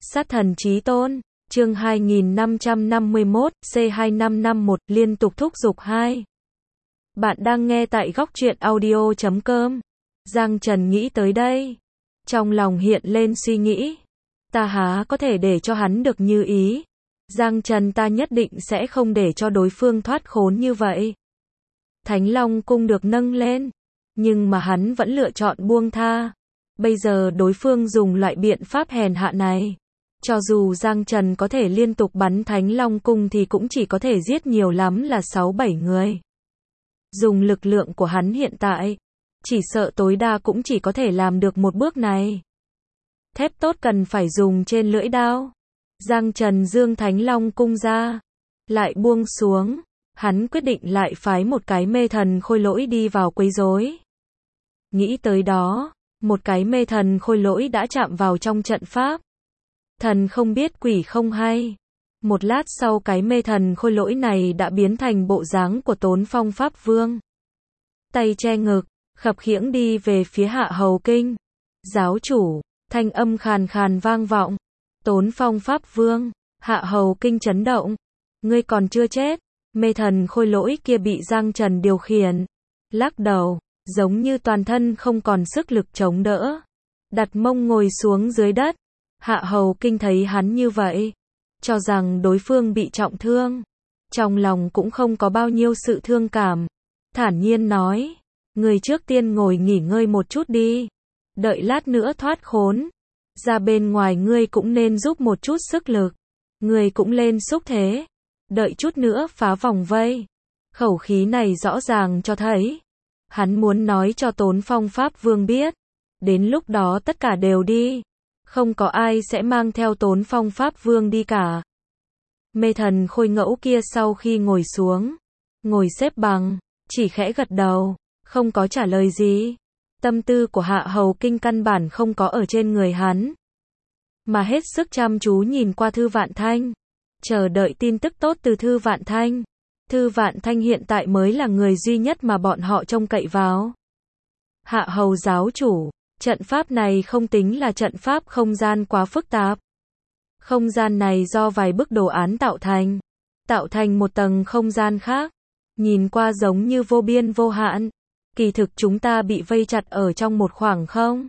Sát thần chí tôn, chương 2551, C2551, liên tục thúc giục 2. Bạn đang nghe tại góc truyện audio.com. Giang Trần nghĩ tới đây. Trong lòng hiện lên suy nghĩ. Ta há có thể để cho hắn được như ý. Giang Trần ta nhất định sẽ không để cho đối phương thoát khốn như vậy. Thánh Long cung được nâng lên. Nhưng mà hắn vẫn lựa chọn buông tha. Bây giờ đối phương dùng loại biện pháp hèn hạ này. Cho dù Giang Trần có thể liên tục bắn Thánh Long cung thì cũng chỉ có thể giết nhiều lắm là 6-7 người. Dùng lực lượng của hắn hiện tại, chỉ sợ tối đa cũng chỉ có thể làm được một bước này. Thép tốt cần phải dùng trên lưỡi đao. Giang Trần dương Thánh Long cung ra, lại buông xuống, hắn quyết định lại phái một cái mê thần khôi lỗi đi vào quấy rối. Nghĩ tới đó, một cái mê thần khôi lỗi đã chạm vào trong trận pháp. Thần không biết quỷ không hay. Một lát sau cái mê thần khôi lỗi này đã biến thành bộ dáng của Tốn Phong Pháp Vương. Tay che ngực, khập khiễng đi về phía Hạ Hầu Kinh. Giáo chủ, thanh âm khàn khàn vang vọng. Tốn Phong Pháp Vương, Hạ Hầu Kinh chấn động. Ngươi còn chưa chết. Mê thần khôi lỗi kia bị Giang Trần điều khiển. Lắc đầu, giống như toàn thân không còn sức lực chống đỡ. Đặt mông ngồi xuống dưới đất. Hạ Hầu Kinh thấy hắn như vậy, cho rằng đối phương bị trọng thương. Trong lòng cũng không có bao nhiêu sự thương cảm. Thản nhiên nói, người trước tiên ngồi nghỉ ngơi một chút đi. Đợi lát nữa thoát khốn. Ra bên ngoài ngươi cũng nên giúp một chút sức lực. Ngươi cũng lên xúc thế. Đợi chút nữa phá vòng vây. Khẩu khí này rõ ràng cho thấy. Hắn muốn nói cho Tốn Phong Pháp Vương biết. Đến lúc đó tất cả đều đi. Không có ai sẽ mang theo Tốn Phong Pháp Vương đi cả. Mê thần khôi ngẫu kia sau khi ngồi xuống, ngồi xếp bằng, chỉ khẽ gật đầu, không có trả lời gì. Tâm tư của Hạ Hầu Kinh căn bản không có ở trên người hắn, mà hết sức chăm chú nhìn qua Thư Vạn Thanh, chờ đợi tin tức tốt từ Thư Vạn Thanh. Thư Vạn Thanh hiện tại mới là người duy nhất mà bọn họ trông cậy vào. Hạ Hầu giáo chủ, trận pháp này không tính là trận pháp không gian quá phức tạp. Không gian này do vài bức đồ án tạo thành một tầng không gian khác. Nhìn qua giống như vô biên vô hạn. Kỳ thực chúng ta bị vây chặt ở trong một khoảng không.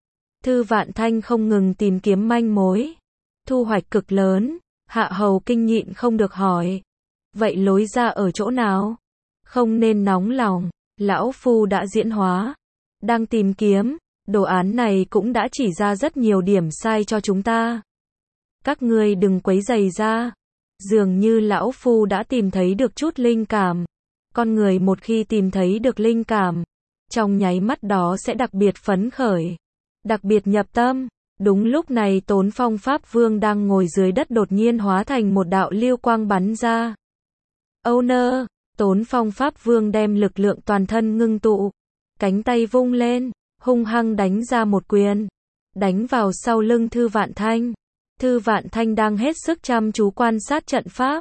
Thư Vạn Thanh không ngừng tìm kiếm manh mối. Thu hoạch cực lớn. Hạ Hầu Kinh nhịn không được hỏi. Vậy lối ra ở chỗ nào? Không nên nóng lòng. Lão Phu đã diễn hóa. Đang tìm kiếm. Đồ án này cũng đã chỉ ra rất nhiều điểm sai cho chúng ta. Các ngươi đừng quấy rầy ra. Dường như lão Phu đã tìm thấy được chút linh cảm. Con người một khi tìm thấy được linh cảm, trong nháy mắt đó sẽ đặc biệt phấn khởi, đặc biệt nhập tâm. Đúng lúc này Tốn Phong Pháp Vương đang ngồi dưới đất đột nhiên hóa thành một đạo lưu quang bắn ra. Âu nơ, Tốn Phong Pháp Vương đem lực lượng toàn thân ngưng tụ, cánh tay vung lên, hung hăng đánh ra một quyền, đánh vào sau lưng Thư Vạn Thanh. Thư Vạn Thanh đang hết sức chăm chú quan sát trận pháp.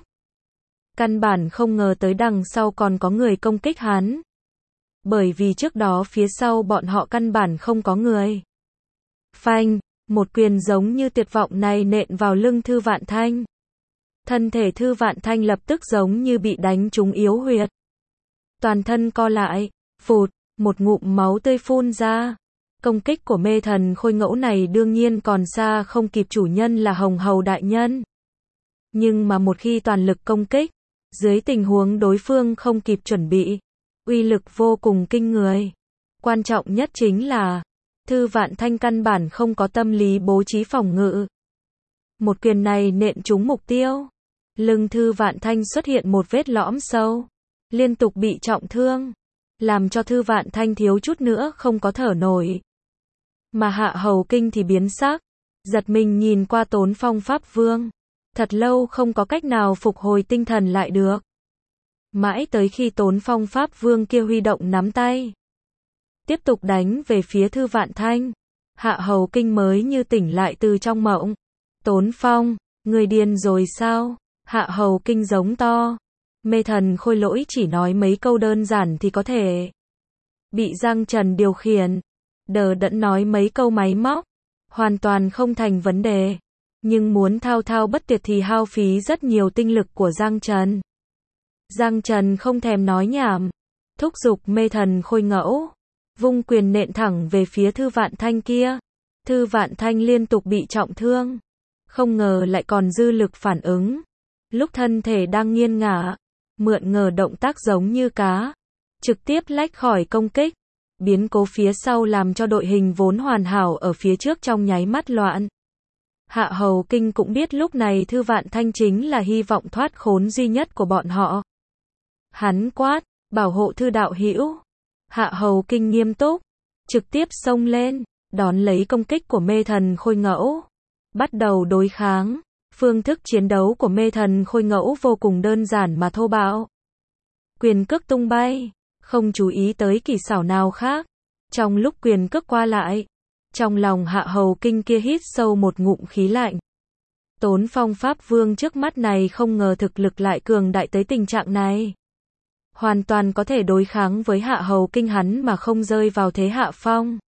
Căn bản không ngờ tới đằng sau còn có người công kích hắn. Bởi vì trước đó phía sau bọn họ căn bản không có người. Phanh, một quyền giống như tuyệt vọng này nện vào lưng Thư Vạn Thanh. Thân thể Thư Vạn Thanh lập tức giống như bị đánh trúng yếu huyệt. Toàn thân co lại, phụt, một ngụm máu tươi phun ra. Công kích của mê thần khôi ngẫu này đương nhiên còn xa không kịp chủ nhân là Hồng Hầu đại nhân. Nhưng mà một khi toàn lực công kích, dưới tình huống đối phương không kịp chuẩn bị, uy lực vô cùng kinh người. Quan trọng nhất chính là, Thư Vạn Thanh căn bản không có tâm lý bố trí phòng ngự. Một quyền này nện trúng mục tiêu. Lưng Thư Vạn Thanh xuất hiện một vết lõm sâu, liên tục bị trọng thương, làm cho Thư Vạn Thanh thiếu chút nữa không có thở nổi. Mà Hạ Hầu Kinh thì biến sắc, giật mình nhìn qua Tốn Phong Pháp Vương, thật lâu không có cách nào phục hồi tinh thần lại được. Mãi tới khi Tốn Phong Pháp Vương kia huy động nắm tay, tiếp tục đánh về phía Thư Vạn Thanh, Hạ Hầu Kinh mới như tỉnh lại từ trong mộng. Tốn Phong, người điên rồi sao? Hạ Hầu Kinh giống to. Mê thần khôi lỗi chỉ nói mấy câu đơn giản thì có thể bị Giang Trần điều khiển. Đờ đẫn nói mấy câu máy móc, hoàn toàn không thành vấn đề. Nhưng muốn thao thao bất tuyệt thì hao phí rất nhiều tinh lực của Giang Trần. Giang Trần không thèm nói nhảm, thúc giục mê thần khôi ngẫu, vung quyền nện thẳng về phía Thư Vạn Thanh kia. Thư Vạn Thanh liên tục bị trọng thương, không ngờ lại còn dư lực phản ứng. Lúc thân thể đang nghiêng ngả, mượn ngờ động tác giống như cá, trực tiếp lách khỏi công kích. Biến cố phía sau làm cho đội hình vốn hoàn hảo ở phía trước trong nháy mắt loạn. Hạ Hầu Kinh cũng biết lúc này Thư Vạn Thanh chính là hy vọng thoát khốn duy nhất của bọn họ. Hắn quát, bảo hộ Thư đạo hữu. Hạ Hầu Kinh nghiêm túc, trực tiếp xông lên, đón lấy công kích của mê thần khôi ngẫu. Bắt đầu đối kháng. Phương thức chiến đấu của mê thần khôi ngẫu vô cùng đơn giản mà thô bạo. Quyền cước tung bay, không chú ý tới kỹ xảo nào khác. Trong lúc quyền cước qua lại, trong lòng Hạ Hầu Kinh kia hít sâu một ngụm khí lạnh. Tốn Phong Pháp Vương trước mắt này không ngờ thực lực lại cường đại tới tình trạng này. Hoàn toàn có thể đối kháng với Hạ Hầu Kinh hắn mà không rơi vào thế hạ phong.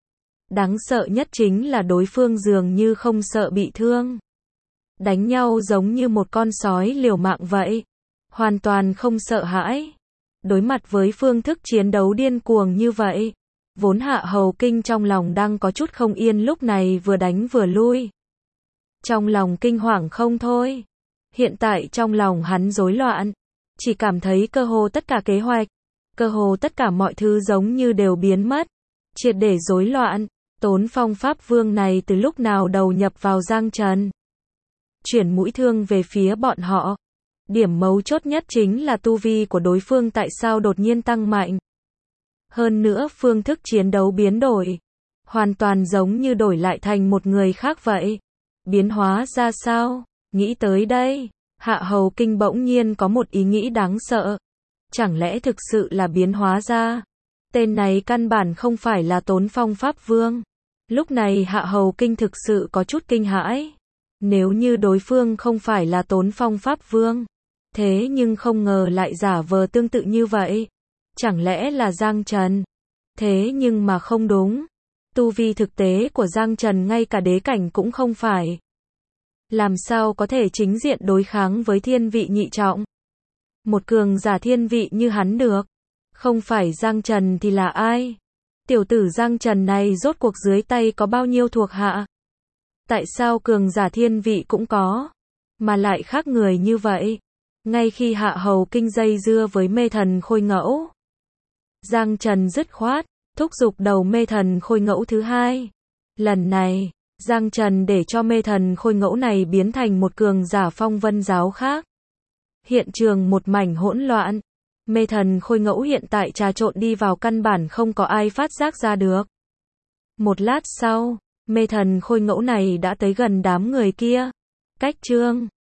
Đáng sợ nhất chính là đối phương dường như không sợ bị thương. Đánh nhau giống như một con sói liều mạng vậy. Hoàn toàn không sợ hãi. Đối mặt với phương thức chiến đấu điên cuồng như vậy, vốn Hạ Hầu Kinh trong lòng đang có chút không yên lúc này vừa đánh vừa lui. Trong lòng kinh hoàng không thôi. Hiện tại trong lòng hắn rối loạn. Chỉ cảm thấy cơ hồ tất cả kế hoạch, cơ hồ tất cả mọi thứ giống như đều biến mất. Triệt để rối loạn. Tốn Phong Pháp Vương này từ lúc nào đầu nhập vào Giang Trần. Chuyển mũi thương về phía bọn họ. Điểm mấu chốt nhất chính là tu vi của đối phương tại sao đột nhiên tăng mạnh. Hơn nữa phương thức chiến đấu biến đổi. Hoàn toàn giống như đổi lại thành một người khác vậy. Biến hóa ra sao? Nghĩ tới đây, Hạ Hầu Kinh bỗng nhiên có một ý nghĩ đáng sợ. Chẳng lẽ thực sự là biến hóa ra? Tên này căn bản không phải là Tốn Phong Pháp Vương. Lúc này Hạ Hầu Kinh thực sự có chút kinh hãi. Nếu như đối phương không phải là Tốn Phong Pháp Vương, thế nhưng không ngờ lại giả vờ tương tự như vậy. Chẳng lẽ là Giang Trần? Thế nhưng mà không đúng. Tu vi thực tế của Giang Trần ngay cả đế cảnh cũng không phải. Làm sao có thể chính diện đối kháng với thiên vị nhị trọng? Một cường giả thiên vị như hắn được. Không phải Giang Trần thì là ai? Tiểu tử Giang Trần này rốt cuộc dưới tay có bao nhiêu thuộc hạ? Tại sao cường giả thiên vị cũng có, mà lại khác người như vậy? Ngay khi Hạ Hầu Kinh dây dưa với mê thần khôi ngẫu, Giang Trần dứt khoát, thúc giục đầu mê thần khôi ngẫu thứ hai. Lần này, Giang Trần để cho mê thần khôi ngẫu này biến thành một cường giả phong vân giáo khác. Hiện trường một mảnh hỗn loạn. Mê thần khôi ngẫu hiện tại trà trộn đi vào căn bản không có ai phát giác ra được. Một lát sau, mê thần khôi ngẫu này đã tới gần đám người kia. Cách chương